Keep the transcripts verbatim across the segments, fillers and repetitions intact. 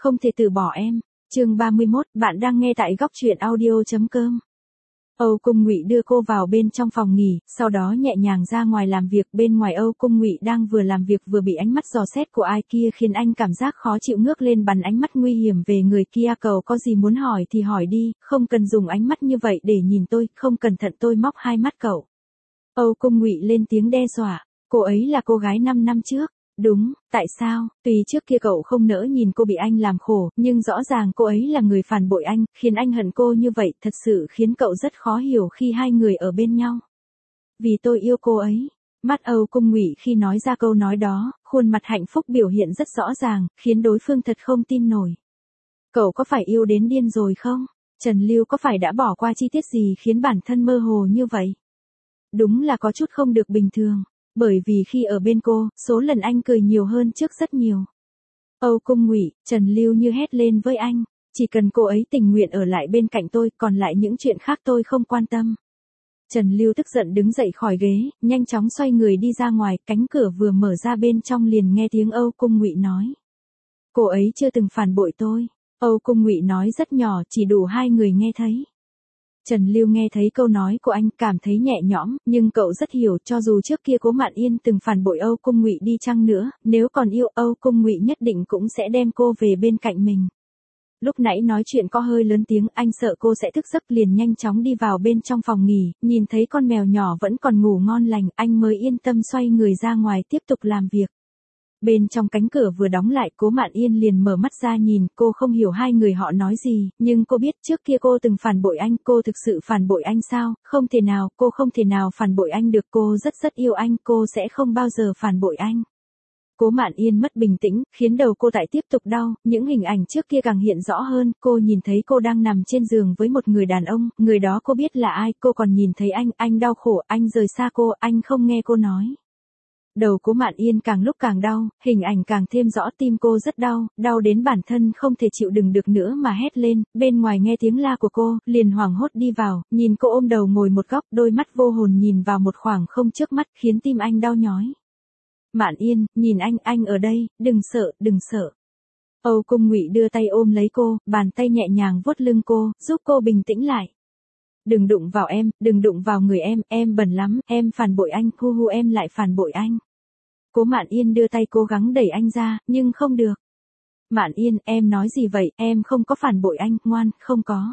không thể từ bỏ em. Chương ba mươi mốt, bạn đang nghe tại góc truyện audio chấm com. Âu Cung Ngụy đưa cô vào bên trong phòng nghỉ, sau đó nhẹ nhàng ra ngoài làm việc. Bên ngoài Âu Cung Ngụy đang vừa làm việc vừa bị ánh mắt dò xét của ai kia khiến anh cảm giác khó chịu, ngước lên bắn ánh mắt nguy hiểm về người kia. Cậu có gì muốn hỏi thì hỏi đi, không cần dùng ánh mắt như vậy để nhìn tôi, không cẩn thận tôi móc hai mắt cậu. Âu Cung Ngụy lên tiếng đe dọa. Cô ấy là cô gái năm năm trước. Đúng, tại sao? Tuy trước kia cậu không nỡ nhìn cô bị anh làm khổ, nhưng rõ ràng cô ấy là người phản bội anh, khiến anh hận cô như vậy, thật sự khiến cậu rất khó hiểu khi hai người ở bên nhau. Vì tôi yêu cô ấy. Mắt Âu Cung Ngụy khi nói ra câu nói đó, khuôn mặt hạnh phúc biểu hiện rất rõ ràng, khiến đối phương thật không tin nổi. Cậu có phải yêu đến điên rồi không? Trần Lưu có phải đã bỏ qua chi tiết gì khiến bản thân mơ hồ như vậy? Đúng là có chút không được bình thường. Bởi vì khi ở bên cô, số lần anh cười nhiều hơn trước rất nhiều. Âu Cung Ngụy, Trần Lưu như hét lên với anh, chỉ cần cô ấy tình nguyện ở lại bên cạnh tôi, còn lại những chuyện khác tôi không quan tâm. Trần Lưu tức giận đứng dậy khỏi ghế, nhanh chóng xoay người đi ra ngoài, cánh cửa vừa mở ra bên trong liền nghe tiếng Âu Cung Ngụy nói. Cô ấy chưa từng phản bội tôi. Âu Cung Ngụy nói rất nhỏ, chỉ đủ hai người nghe thấy. Trần Lưu nghe thấy câu nói của anh cảm thấy nhẹ nhõm, nhưng cậu rất hiểu, cho dù trước kia Cố Mạn Yên từng phản bội Âu Cung Ngụy đi chăng nữa, nếu còn yêu Âu Cung Ngụy nhất định cũng sẽ đem cô về bên cạnh mình. Lúc nãy nói chuyện có hơi lớn tiếng, anh sợ cô sẽ thức giấc liền nhanh chóng đi vào bên trong phòng nghỉ, nhìn thấy con mèo nhỏ vẫn còn ngủ ngon lành, anh mới yên tâm xoay người ra ngoài tiếp tục làm việc. Bên trong cánh cửa vừa đóng lại, Cố Mạn Yên liền mở mắt ra nhìn, cô không hiểu hai người họ nói gì, nhưng cô biết trước kia cô từng phản bội anh, cô thực sự phản bội anh sao? Không thể nào, cô không thể nào phản bội anh được, cô rất rất yêu anh, cô sẽ không bao giờ phản bội anh. Cố Mạn Yên mất bình tĩnh, khiến đầu cô tại tiếp tục đau, những hình ảnh trước kia càng hiện rõ hơn, cô nhìn thấy cô đang nằm trên giường với một người đàn ông, người đó cô biết là ai, cô còn nhìn thấy anh, anh đau khổ, anh rời xa cô, anh không nghe cô nói. Đầu Cố Mạn Yên càng lúc càng đau, hình ảnh càng thêm rõ, tim cô rất đau, đau đến bản thân không thể chịu đựng được nữa mà hét lên, bên ngoài nghe tiếng la của cô, liền hoảng hốt đi vào, nhìn cô ôm đầu ngồi một góc, đôi mắt vô hồn nhìn vào một khoảng không trước mắt, khiến tim anh đau nhói. Mạn Yên, nhìn anh, anh ở đây, đừng sợ, đừng sợ. Âu Cung Ngụy đưa tay ôm lấy cô, bàn tay nhẹ nhàng vuốt lưng cô, giúp cô bình tĩnh lại. Đừng đụng vào em, đừng đụng vào người em, em bẩn lắm, em phản bội anh, hu hu em lại phản bội anh. Cố Mạn Yên đưa tay cố gắng đẩy anh ra, nhưng không được. Mạn Yên, em nói gì vậy, em không có phản bội anh, ngoan, không có.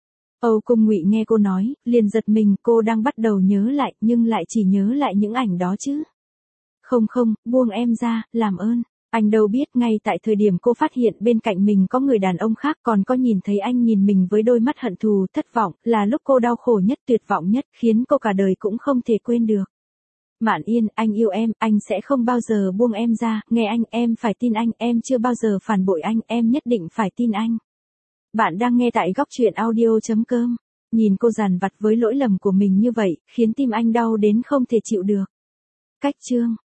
Âu Cung Ngụy nghe cô nói, liền giật mình, cô đang bắt đầu nhớ lại, nhưng lại chỉ nhớ lại những ảnh đó chứ. Không không, buông em ra, làm ơn. Anh đâu biết ngay tại thời điểm cô phát hiện bên cạnh mình có người đàn ông khác, còn có nhìn thấy anh nhìn mình với đôi mắt hận thù, thất vọng, là lúc cô đau khổ nhất, tuyệt vọng nhất, khiến cô cả đời cũng không thể quên được. Mạn Yên, anh yêu em, anh sẽ không bao giờ buông em ra, nghe anh, em phải tin anh, em chưa bao giờ phản bội anh, em nhất định phải tin anh. Bạn đang nghe tại góc truyện audio chấm com. Nhìn cô dằn vặt với lỗi lầm của mình như vậy, khiến tim anh đau đến không thể chịu được. Cách chương